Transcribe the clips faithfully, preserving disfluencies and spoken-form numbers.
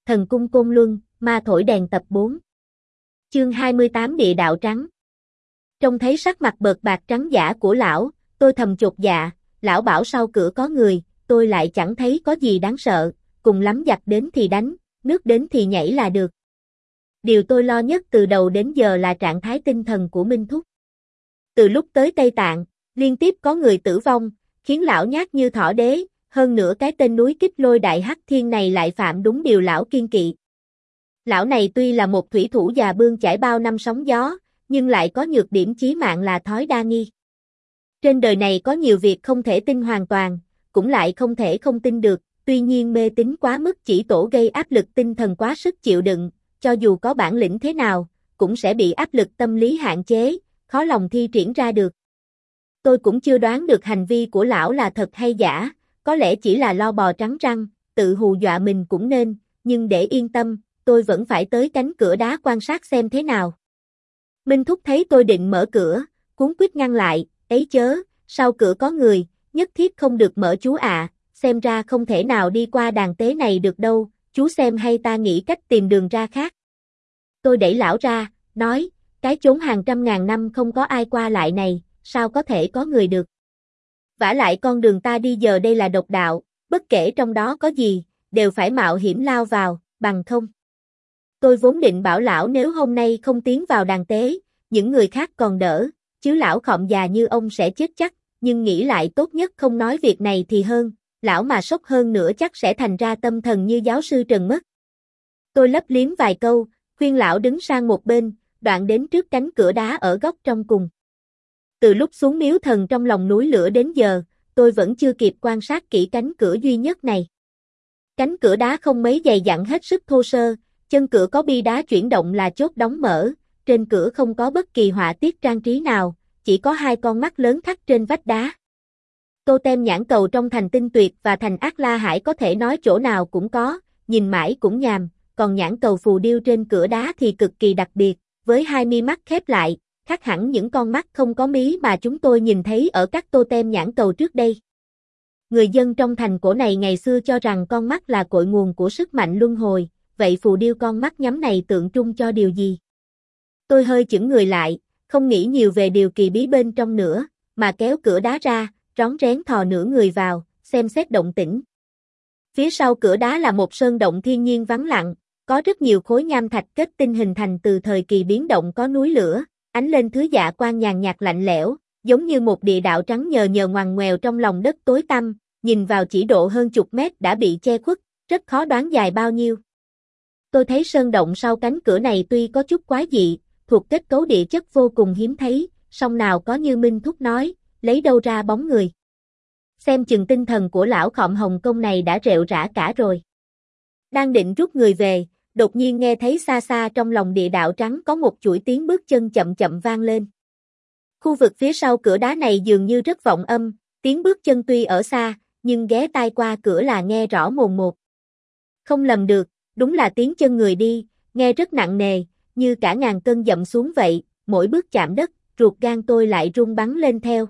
Thần cung Côn Luân, ma thổi đèn tập bốn. Chương hai mươi tám Địa đạo trắng. Trông thấy sắc mặt bợt bạc trắng giả của lão, tôi thầm chột dạ, lão bảo sau cửa có người, tôi lại chẳng thấy có gì đáng sợ, cùng lắm giặc đến thì đánh, nước đến thì nhảy là được. Điều tôi lo nhất từ đầu đến giờ là trạng thái tinh thần của Minh Thúc. Từ lúc tới Tây Tạng, liên tiếp có người tử vong, khiến lão nhát như thỏ đế, hơn nữa cái tên núi Kích Lôi Đại Hắc Thiên này lại phạm đúng điều lão kiên kỵ. Lão này tuy là một thủy thủ già bươn chải bao năm sóng gió, nhưng lại có nhược điểm chí mạng là thói đa nghi. Trên đời này có nhiều việc không thể tin hoàn toàn, cũng lại không thể không tin được, tuy nhiên mê tín quá mức chỉ tổ gây áp lực tinh thần quá sức chịu đựng, cho dù có bản lĩnh thế nào, cũng sẽ bị áp lực tâm lý hạn chế, khó lòng thi triển ra được. Tôi cũng chưa đoán được hành vi của lão là thật hay giả, có lẽ chỉ là lo bò trắng răng, tự hù dọa mình cũng nên, nhưng để yên tâm, tôi vẫn phải tới cánh cửa đá quan sát xem thế nào. Minh Thúc thấy tôi định mở cửa, cuống quýt ngăn lại, ấy chớ, sau cửa có người, nhất thiết không được mở chú ạ, à, xem ra không thể nào đi qua đàn tế này được đâu, chú xem hay ta nghĩ cách tìm đường ra khác. Tôi đẩy lão ra, nói, cái chốn hàng trăm ngàn năm không có ai qua lại này, sao có thể có người được. Vả lại con đường ta đi giờ đây là độc đạo, bất kể trong đó có gì, đều phải mạo hiểm lao vào, bằng không. Tôi vốn định bảo lão nếu hôm nay không tiến vào đàn tế, những người khác còn đỡ, chứ lão khọm già như ông sẽ chết chắc, nhưng nghĩ lại tốt nhất không nói việc này thì hơn, lão mà sốc hơn nữa chắc sẽ thành ra tâm thần như giáo sư Trần mất. Tôi lấp liếm vài câu, khuyên lão đứng sang một bên, đoạn đến trước cánh cửa đá ở góc trong cùng. Từ lúc xuống miếu thần trong lòng núi lửa đến giờ, tôi vẫn chưa kịp quan sát kỹ cánh cửa duy nhất này. Cánh cửa đá không mấy dày dặn hết sức thô sơ, chân cửa có bi đá chuyển động là chốt đóng mở, trên cửa không có bất kỳ họa tiết trang trí nào, chỉ có hai con mắt lớn khắc trên vách đá. Tô tem nhãn cầu trong thành Tinh Tuyệt và thành Ác La Hải có thể nói chỗ nào cũng có, nhìn mãi cũng nhàm, còn nhãn cầu phù điêu trên cửa đá thì cực kỳ đặc biệt, với hai mi mắt khép lại, khác hẳn những con mắt không có mí mà chúng tôi nhìn thấy ở các tô tem nhãn cầu trước đây. Người dân trong thành cổ này ngày xưa cho rằng con mắt là cội nguồn của sức mạnh luân hồi, vậy phù điêu con mắt nhắm này tượng trưng cho điều gì? Tôi hơi chững người lại, không nghĩ nhiều về điều kỳ bí bên trong nữa, mà kéo cửa đá ra, rón rén thò nửa người vào, xem xét động tĩnh. Phía sau cửa đá là một sơn động thiên nhiên vắng lặng, có rất nhiều khối nham thạch kết tinh hình thành từ thời kỳ biến động có núi lửa, ánh lên thứ dạ quang nhàn nhạt lạnh lẽo, giống như một địa đạo trắng nhờ nhờ ngoằn ngoèo trong lòng đất tối tăm, nhìn vào chỉ độ hơn chục mét đã bị che khuất, rất khó đoán dài bao nhiêu. Tôi thấy sơn động sau cánh cửa này tuy có chút quái dị, thuộc kết cấu địa chất vô cùng hiếm thấy, song nào có như Minh Thúc nói, lấy đâu ra bóng người. Xem chừng tinh thần của lão khọm Hồng Kông này đã rệu rã cả rồi. Đang định rút người về, đột nhiên nghe thấy xa xa trong lòng địa đạo trắng có một chuỗi tiếng bước chân chậm chậm vang lên. Khu vực phía sau cửa đá này dường như rất vọng âm, tiếng bước chân tuy ở xa, nhưng ghé tai qua cửa là nghe rõ mồn một. Không lầm được, đúng là tiếng chân người đi, nghe rất nặng nề, như cả ngàn cân dậm xuống vậy, mỗi bước chạm đất, ruột gan tôi lại rung bắn lên theo.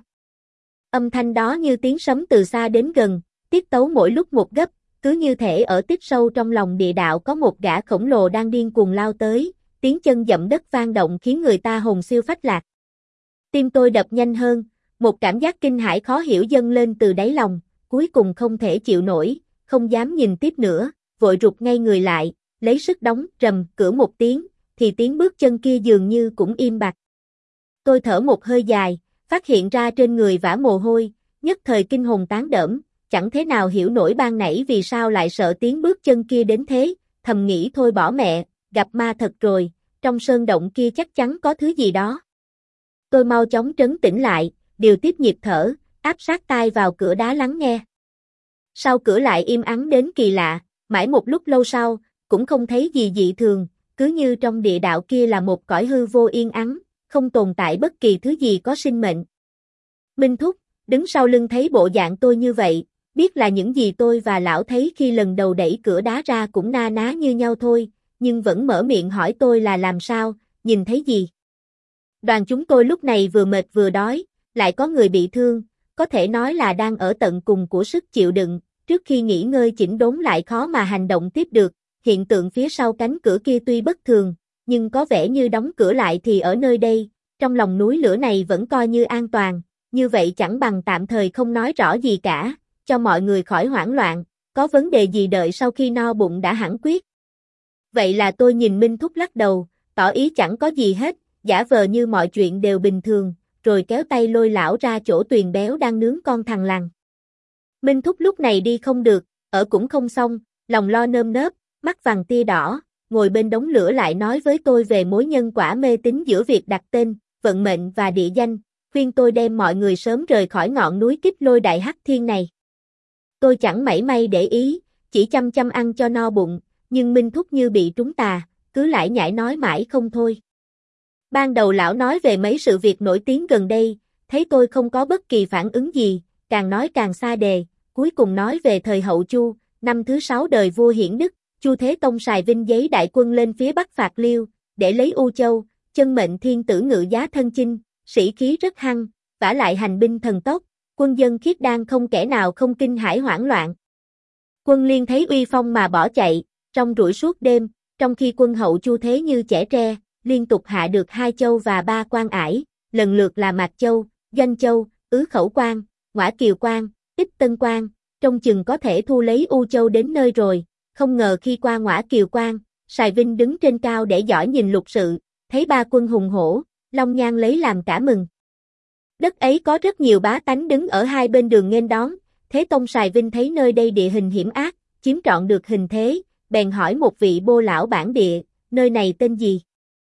Âm thanh đó như tiếng sấm từ xa đến gần, tiết tấu mỗi lúc một gấp, cứ như thể ở tích sâu trong lòng địa đạo có một gã khổng lồ đang điên cuồng lao tới, tiếng chân dậm đất vang động khiến người ta hồn siêu phách lạc. Tim tôi đập nhanh hơn, một cảm giác kinh hãi khó hiểu dâng lên từ đáy lòng, cuối cùng không thể chịu nổi, không dám nhìn tiếp nữa, vội rụt ngay người lại, lấy sức đóng rầm cửa một tiếng, thì tiếng bước chân kia dường như cũng im bặt. Tôi thở một hơi dài, phát hiện ra trên người vã mồ hôi, nhất thời kinh hồn tán đỡm, chẳng thế nào hiểu nổi ban nãy vì sao lại sợ tiếng bước chân kia đến thế, thầm nghĩ thôi bỏ mẹ, gặp ma thật rồi, trong sơn động kia chắc chắn có thứ gì đó. Tôi mau chóng trấn tĩnh lại, điều tiếp nhịp thở, áp sát tai vào cửa đá lắng nghe. Sau cửa lại im ắng đến kỳ lạ, mãi một lúc lâu sau, cũng không thấy gì dị thường, cứ như trong địa đạo kia là một cõi hư vô yên ắng, không tồn tại bất kỳ thứ gì có sinh mệnh. Minh Thúc, đứng sau lưng thấy bộ dạng tôi như vậy, biết là những gì tôi và lão thấy khi lần đầu đẩy cửa đá ra cũng na ná như nhau thôi, nhưng vẫn mở miệng hỏi tôi là làm sao, nhìn thấy gì. Đoàn chúng tôi lúc này vừa mệt vừa đói, lại có người bị thương, có thể nói là đang ở tận cùng của sức chịu đựng, trước khi nghỉ ngơi chỉnh đốn lại khó mà hành động tiếp được, hiện tượng phía sau cánh cửa kia tuy bất thường, nhưng có vẻ như đóng cửa lại thì ở nơi đây, trong lòng núi lửa này vẫn coi như an toàn, như vậy chẳng bằng tạm thời không nói rõ gì cả, cho mọi người khỏi hoảng loạn, có vấn đề gì đợi sau khi no bụng đã hẳn quyết. Vậy là tôi nhìn Minh Thúc lắc đầu, tỏ ý chẳng có gì hết, giả vờ như mọi chuyện đều bình thường, rồi kéo tay lôi lão ra chỗ Tuyền Béo đang nướng con thằn lằn. Minh Thúc lúc này đi không được, ở cũng không xong, lòng lo nơm nớp, mắt vàng tia đỏ, ngồi bên đống lửa lại nói với tôi về mối nhân quả mê tín giữa việc đặt tên, vận mệnh và địa danh, khuyên tôi đem mọi người sớm rời khỏi ngọn núi Kích Lôi Đại Hắc Thiên này. Tôi chẳng mảy may để ý, chỉ chăm chăm ăn cho no bụng, nhưng Minh Thúc như bị trúng tà, cứ lải nhải nói mãi không thôi. Ban đầu lão nói về mấy sự việc nổi tiếng gần đây, thấy tôi không có bất kỳ phản ứng gì, càng nói càng xa đề, cuối cùng nói về thời hậu Chu, năm thứ sáu đời vua Hiển Đức, Chu Thế Tông xài vinh giấy đại quân lên phía bắc phạt Liêu, để lấy U Châu, chân mệnh thiên tử ngự giá thân chinh, sĩ khí rất hăng, vả lại hành binh thần tốc, quân dân khiết đan không kẻ nào không kinh hãi hoảng loạn. Quân Liên thấy uy phong mà bỏ chạy, rong ruổi suốt đêm, trong khi quân hậu Chu Thế như chẻ tre, liên tục hạ được hai châu và ba quan ải, lần lượt là Mạc Châu, Doanh Châu, Ứ Khẩu Quan, Ngoã Kiều Quan, Ích Tân Quan, trông chừng có thể thu lấy U Châu đến nơi rồi, không ngờ khi qua Ngoã Kiều Quan, Sài Vinh đứng trên cao để dõi nhìn lục sự, thấy ba quân hùng hổ, Long Nhan lấy làm cả mừng. Đất ấy có rất nhiều bá tánh đứng ở hai bên đường nghênh đón, Thế Tông Sài Vinh thấy nơi đây địa hình hiểm ác, chiếm trọn được hình thế, bèn hỏi một vị bô lão bản địa, nơi này tên gì?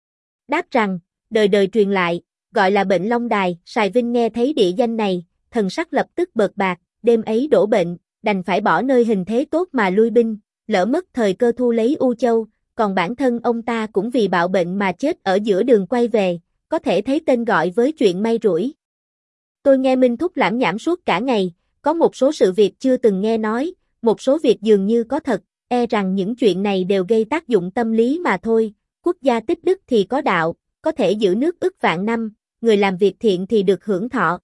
Đáp rằng, đời đời truyền lại, gọi là Bệnh Long Đài. Sài Vinh nghe thấy địa danh này, thần sắc lập tức bợt bạc, đêm ấy đổ bệnh, đành phải bỏ nơi hình thế tốt mà lui binh, lỡ mất thời cơ thu lấy U Châu, còn bản thân ông ta cũng vì bạo bệnh mà chết ở giữa đường quay về, có thể thấy tên gọi với chuyện may rủi. Tôi nghe Minh Thúc lảm nhảm suốt cả ngày, có một số sự việc chưa từng nghe nói, một số việc dường như có thật, e rằng những chuyện này đều gây tác dụng tâm lý mà thôi, quốc gia tích đức thì có đạo, có thể giữ nước ức vạn năm, người làm việc thiện thì được hưởng thọ.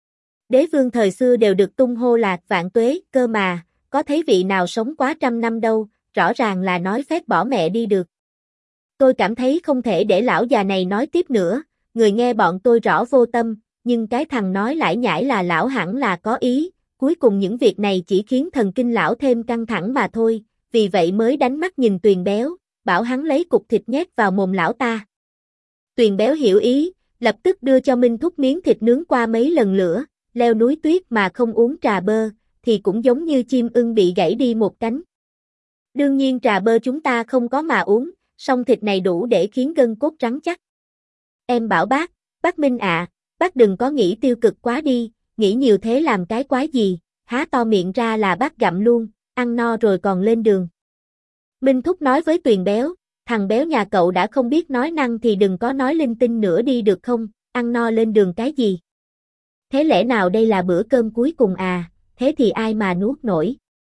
Đế vương thời xưa đều được tung hô là vạn tuế, cơ mà, có thấy vị nào sống quá trăm năm đâu, rõ ràng là nói phép bỏ mẹ đi được. Tôi cảm thấy không thể để lão già này nói tiếp nữa, người nghe bọn tôi rõ vô tâm, nhưng cái thằng nói lải nhải là lão hẳn là có ý, cuối cùng những việc này chỉ khiến thần kinh lão thêm căng thẳng mà thôi, vì vậy mới đánh mắt nhìn Tuyền Béo, bảo hắn lấy cục thịt nhét vào mồm lão ta. Tuyền Béo hiểu ý, lập tức đưa cho Minh Thúc miếng thịt nướng qua mấy lần lửa, leo núi tuyết mà không uống trà bơ, thì cũng giống như chim ưng bị gãy đi một cánh. Đương nhiên trà bơ chúng ta không có mà uống, song thịt này đủ để khiến gân cốt rắn chắc. Em bảo bác, bác Minh ạ, bác đừng có nghĩ tiêu cực quá đi, nghĩ nhiều thế làm cái quái gì, há to miệng ra là bác gặm luôn, ăn no rồi còn lên đường. Minh Thúc nói với Tuyền Béo, thằng béo nhà cậu đã không biết nói năng thì đừng có nói linh tinh nữa đi được không, ăn no lên đường cái gì. Thế lẽ nào đây là bữa cơm cuối cùng à, thế thì ai mà nuốt nổi.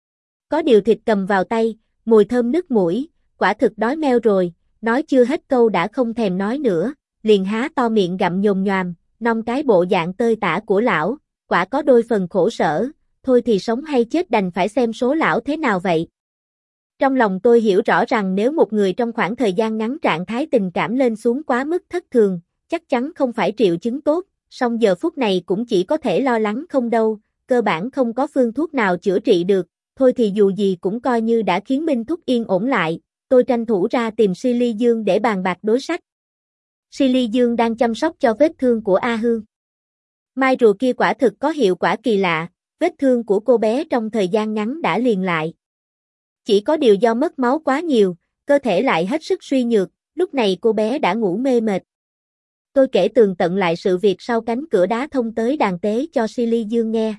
Có điều thịt cầm vào tay, mùi thơm nức mũi, quả thực đói meo rồi, nói chưa hết câu đã không thèm nói nữa, liền há to miệng gặm nhồm nhoàm, nong cái bộ dạng tơi tả của lão, quả có đôi phần khổ sở, thôi thì sống hay chết đành phải xem số lão thế nào vậy. Trong lòng tôi hiểu rõ rằng nếu một người trong khoảng thời gian ngắn trạng thái tình cảm lên xuống quá mức thất thường, chắc chắn không phải triệu chứng tốt, song giờ phút này cũng chỉ có thể lo lắng không đâu, cơ bản không có phương thuốc nào chữa trị được, thôi thì dù gì cũng coi như đã khiến Minh Thúc yên ổn lại, tôi tranh thủ ra tìm Silly Dương để bàn bạc đối sách. Silly Dương đang chăm sóc cho vết thương của A Hương. Mai rùa kia quả thực có hiệu quả kỳ lạ, vết thương của cô bé trong thời gian ngắn đã liền lại. Chỉ có điều do mất máu quá nhiều, cơ thể lại hết sức suy nhược, lúc này cô bé đã ngủ mê mệt. Tôi kể tường tận lại sự việc sau cánh cửa đá thông tới đàn tế cho Silly Dương nghe.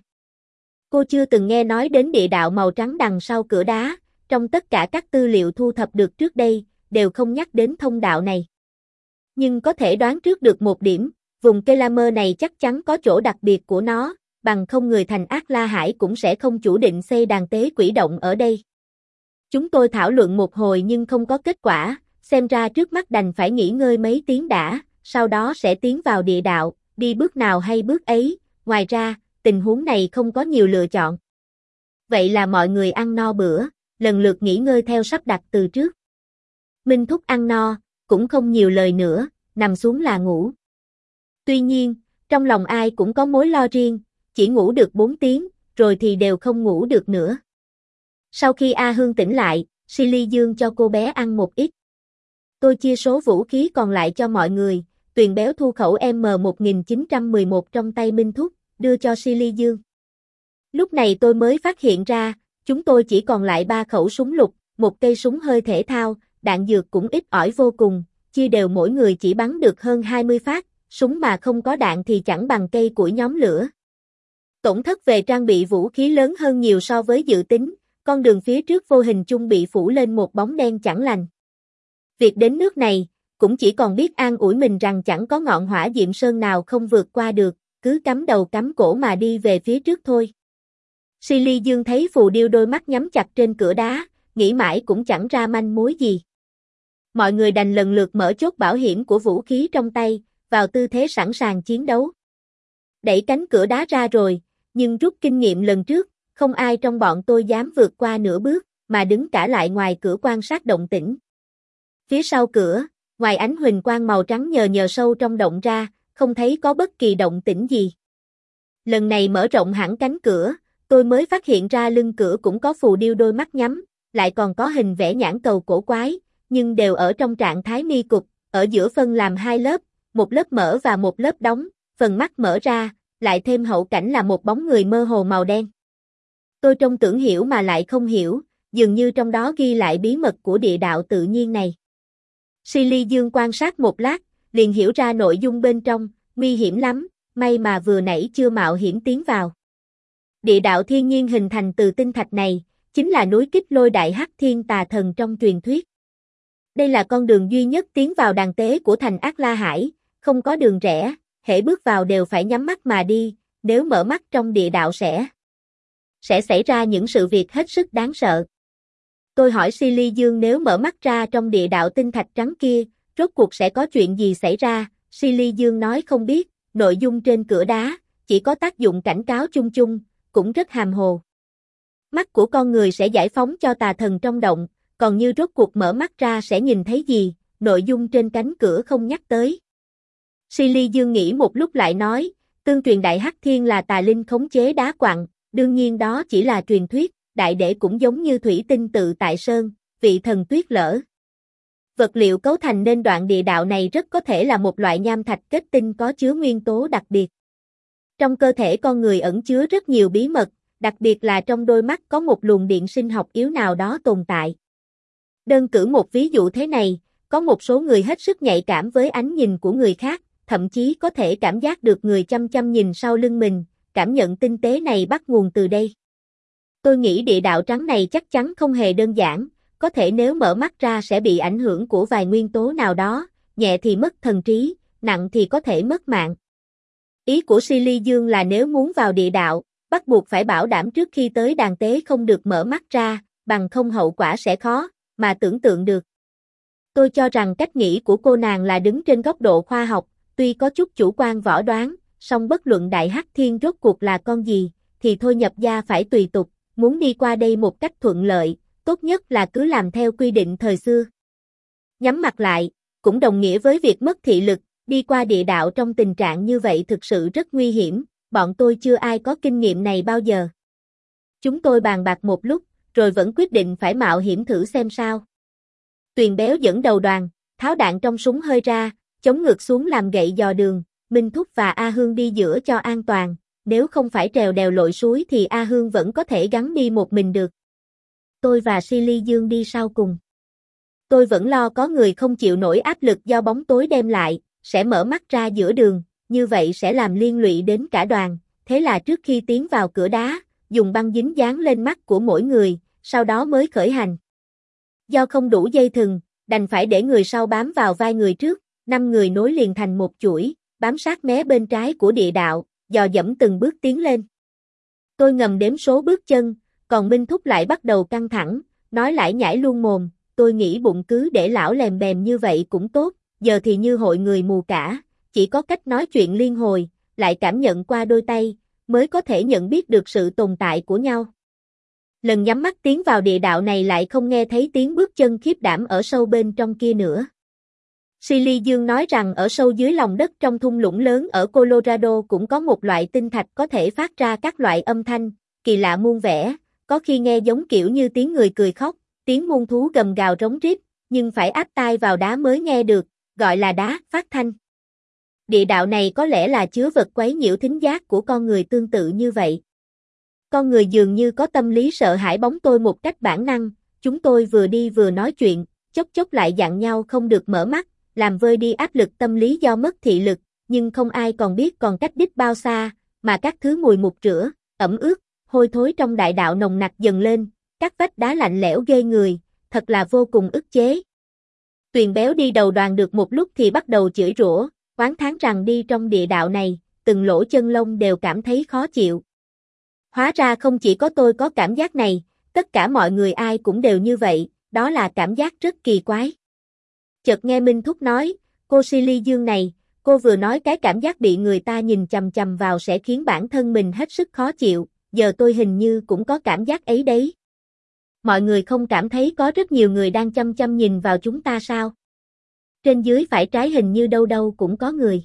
Cô chưa từng nghe nói đến địa đạo màu trắng đằng sau cửa đá, trong tất cả các tư liệu thu thập được trước đây, đều không nhắc đến thông đạo này. Nhưng có thể đoán trước được một điểm, vùng Kelamer này chắc chắn có chỗ đặc biệt của nó, bằng không người thành Ác La Hải cũng sẽ không chủ định xây đàn tế quỷ động ở đây. Chúng tôi thảo luận một hồi nhưng không có kết quả, xem ra trước mắt đành phải nghỉ ngơi mấy tiếng đã, sau đó sẽ tiến vào địa đạo, đi bước nào hay bước ấy, ngoài ra, tình huống này không có nhiều lựa chọn. Vậy là mọi người ăn no bữa, lần lượt nghỉ ngơi theo sắp đặt từ trước. Minh Thúc ăn no, cũng không nhiều lời nữa, nằm xuống là ngủ. Tuy nhiên, trong lòng ai cũng có mối lo riêng, chỉ ngủ được bốn tiếng, rồi thì đều không ngủ được nữa. Sau khi A Hương tỉnh lại, Silly Dương cho cô bé ăn một ít. Tôi chia số vũ khí còn lại cho mọi người, Tuyền Béo thu khẩu M một nghìn chín trăm mười một trong tay Minh Thúc, đưa cho Silly Dương. Lúc này tôi mới phát hiện ra, chúng tôi chỉ còn lại ba khẩu súng lục, một cây súng hơi thể thao, đạn dược cũng ít ỏi vô cùng, chia đều mỗi người chỉ bắn được hơn hai mươi phát, súng mà không có đạn thì chẳng bằng cây củi nhóm lửa. Tổn thất về trang bị vũ khí lớn hơn nhiều so với dự tính, con đường phía trước vô hình chung bị phủ lên một bóng đen chẳng lành. Việc đến nước này, cũng chỉ còn biết an ủi mình rằng chẳng có ngọn hỏa diệm sơn nào không vượt qua được, cứ cắm đầu cắm cổ mà đi về phía trước thôi. Silly Dương thấy phù điêu đôi mắt nhắm chặt trên cửa đá, nghĩ mãi cũng chẳng ra manh mối gì. Mọi người đành lần lượt mở chốt bảo hiểm của vũ khí trong tay, vào tư thế sẵn sàng chiến đấu. Đẩy cánh cửa đá ra rồi, nhưng rút kinh nghiệm lần trước, không ai trong bọn tôi dám vượt qua nửa bước, mà đứng cả lại ngoài cửa quan sát động tĩnh. Phía sau cửa, ngoài ánh huỳnh quang màu trắng nhờ nhờ sâu trong động ra, không thấy có bất kỳ động tĩnh gì. Lần này mở rộng hẳn cánh cửa, tôi mới phát hiện ra lưng cửa cũng có phù điêu đôi mắt nhắm, lại còn có hình vẽ nhãn cầu cổ quái, nhưng đều ở trong trạng thái mi cục, ở giữa phân làm hai lớp, một lớp mở và một lớp đóng, phần mắt mở ra, lại thêm hậu cảnh là một bóng người mơ hồ màu đen. Tôi trông tưởng hiểu mà lại không hiểu, dường như trong đó ghi lại bí mật của địa đạo tự nhiên này. Silly Dương quan sát một lát, liền hiểu ra nội dung bên trong, nguy hiểm lắm, may mà vừa nãy chưa mạo hiểm tiến vào. Địa đạo thiên nhiên hình thành từ tinh thạch này, chính là núi Kích Lôi Đại Hắc Thiên Tà Thần trong truyền thuyết. Đây là con đường duy nhất tiến vào đàn tế của thành Ác La Hải, không có đường rẽ, hễ bước vào đều phải nhắm mắt mà đi, nếu mở mắt trong địa đạo sẽ sẽ xảy ra những sự việc hết sức đáng sợ. Tôi hỏi Silly Dương nếu mở mắt ra trong địa đạo tinh thạch trắng kia, rốt cuộc sẽ có chuyện gì xảy ra, Silly Dương nói không biết, nội dung trên cửa đá, chỉ có tác dụng cảnh cáo chung chung, cũng rất hàm hồ. Mắt của con người sẽ giải phóng cho tà thần trong động, còn như rốt cuộc mở mắt ra sẽ nhìn thấy gì, nội dung trên cánh cửa không nhắc tới. Silly Dương nghĩ một lúc lại nói, tương truyền Đại Hắc Thiên là tà linh khống chế đá quặng, đương nhiên đó chỉ là truyền thuyết, đại để cũng giống như thủy tinh tự tại sơn, vị thần tuyết lở. Vật liệu cấu thành nên đoạn địa đạo này rất có thể là một loại nham thạch kết tinh có chứa nguyên tố đặc biệt. Trong cơ thể con người ẩn chứa rất nhiều bí mật, đặc biệt là trong đôi mắt có một luồng điện sinh học yếu nào đó tồn tại. Đơn cử một ví dụ thế này, có một số người hết sức nhạy cảm với ánh nhìn của người khác, thậm chí có thể cảm giác được người chăm chăm nhìn sau lưng mình, cảm nhận tinh tế này bắt nguồn từ đây. Tôi nghĩ địa đạo trắng này chắc chắn không hề đơn giản, có thể nếu mở mắt ra sẽ bị ảnh hưởng của vài nguyên tố nào đó, nhẹ thì mất thần trí, nặng thì có thể mất mạng. Ý của Silly Dương là nếu muốn vào địa đạo, bắt buộc phải bảo đảm trước khi tới đàn tế không được mở mắt ra, bằng không hậu quả sẽ khó, mà tưởng tượng được. Tôi cho rằng cách nghĩ của cô nàng là đứng trên góc độ khoa học, tuy có chút chủ quan võ đoán, song bất luận Đại Hắc Thiên rốt cuộc là con gì, thì thôi nhập gia phải tùy tục, muốn đi qua đây một cách thuận lợi, tốt nhất là cứ làm theo quy định thời xưa. Nhắm mặt lại, cũng đồng nghĩa với việc mất thị lực, đi qua địa đạo trong tình trạng như vậy thực sự rất nguy hiểm, bọn tôi chưa ai có kinh nghiệm này bao giờ. Chúng tôi bàn bạc một lúc, rồi vẫn quyết định phải mạo hiểm thử xem sao. Tuyền Béo dẫn đầu đoàn, tháo đạn trong súng hơi ra, chống ngược xuống làm gậy dò đường, Minh Thúc và A Hương đi giữa cho an toàn, nếu không phải trèo đèo lội suối thì A Hương vẫn có thể gắng đi một mình được. Tôi và Silly Dương đi sau cùng. Tôi vẫn lo có người không chịu nổi áp lực do bóng tối đem lại, sẽ mở mắt ra giữa đường, như vậy sẽ làm liên lụy đến cả đoàn, thế là trước khi tiến vào cửa đá, dùng băng dính dán lên mắt của mỗi người, sau đó mới khởi hành. Do không đủ dây thừng, đành phải để người sau bám vào vai người trước, năm người nối liền thành một chuỗi, bám sát mé bên trái của địa đạo, dò dẫm từng bước tiến lên. Tôi ngầm đếm số bước chân, còn Minh Thúc lại bắt đầu căng thẳng, nói lải nhải luôn mồm, tôi nghĩ bụng cứ để lão lèm bèm như vậy cũng tốt, giờ thì như hội người mù cả, chỉ có cách nói chuyện liên hồi, lại cảm nhận qua đôi tay, mới có thể nhận biết được sự tồn tại của nhau. Lần nhắm mắt tiến vào địa đạo này lại không nghe thấy tiếng bước chân khiếp đảm ở sâu bên trong kia nữa. Silly Dương nói rằng ở sâu dưới lòng đất trong thung lũng lớn ở Colorado cũng có một loại tinh thạch có thể phát ra các loại âm thanh, kỳ lạ muôn vẻ, có khi nghe giống kiểu như tiếng người cười khóc, tiếng muôn thú gầm gào rống rít, nhưng phải áp tai vào đá mới nghe được, gọi là đá phát thanh. Địa đạo này có lẽ là chứa vật quấy nhiễu thính giác của con người tương tự như vậy. Con người dường như có tâm lý sợ hãi bóng tối một cách bản năng, chúng tôi vừa đi vừa nói chuyện, chốc chốc lại dặn nhau không được mở mắt, làm vơi đi áp lực tâm lý do mất thị lực, nhưng không ai còn biết còn cách đích bao xa, mà các thứ mùi mục rửa, ẩm ướt, hôi thối trong đại đạo nồng nặc dần lên, các vách đá lạnh lẽo ghê người, thật là vô cùng ức chế. Tuyền béo đi đầu đoàn được một lúc thì bắt đầu chửi rủa, oán thán rằng đi trong địa đạo này, từng lỗ chân lông đều cảm thấy khó chịu. Hóa ra không chỉ có tôi có cảm giác này, tất cả mọi người ai cũng đều như vậy, đó là cảm giác rất kỳ quái. Chợt nghe Minh Thúc nói, cô Silly Dương này, cô vừa nói cái cảm giác bị người ta nhìn chằm chằm vào sẽ khiến bản thân mình hết sức khó chịu, giờ tôi hình như cũng có cảm giác ấy đấy. Mọi người không cảm thấy có rất nhiều người đang chăm chăm nhìn vào chúng ta sao? Trên dưới phải trái hình như đâu đâu cũng có người.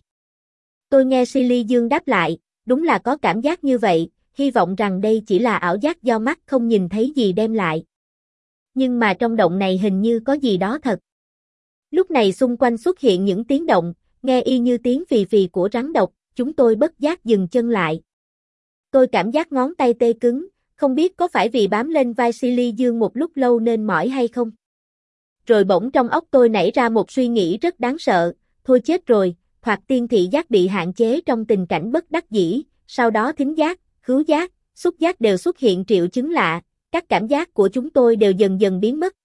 Tôi nghe Silly Dương đáp lại, đúng là có cảm giác như vậy, hy vọng rằng đây chỉ là ảo giác do mắt không nhìn thấy gì đem lại. Nhưng mà trong động này hình như có gì đó thật. Lúc này xung quanh xuất hiện những tiếng động, nghe y như tiếng phì phì của rắn độc, chúng tôi bất giác dừng chân lại. Tôi cảm giác ngón tay tê cứng, không biết có phải vì bám lên vai Silly Dương một lúc lâu nên mỏi hay không. Rồi bỗng trong óc tôi nảy ra một suy nghĩ rất đáng sợ, thôi chết rồi, thoạt tiên thị giác bị hạn chế trong tình cảnh bất đắc dĩ, sau đó thính giác, khứu giác, xúc giác đều xuất hiện triệu chứng lạ, các cảm giác của chúng tôi đều dần dần biến mất,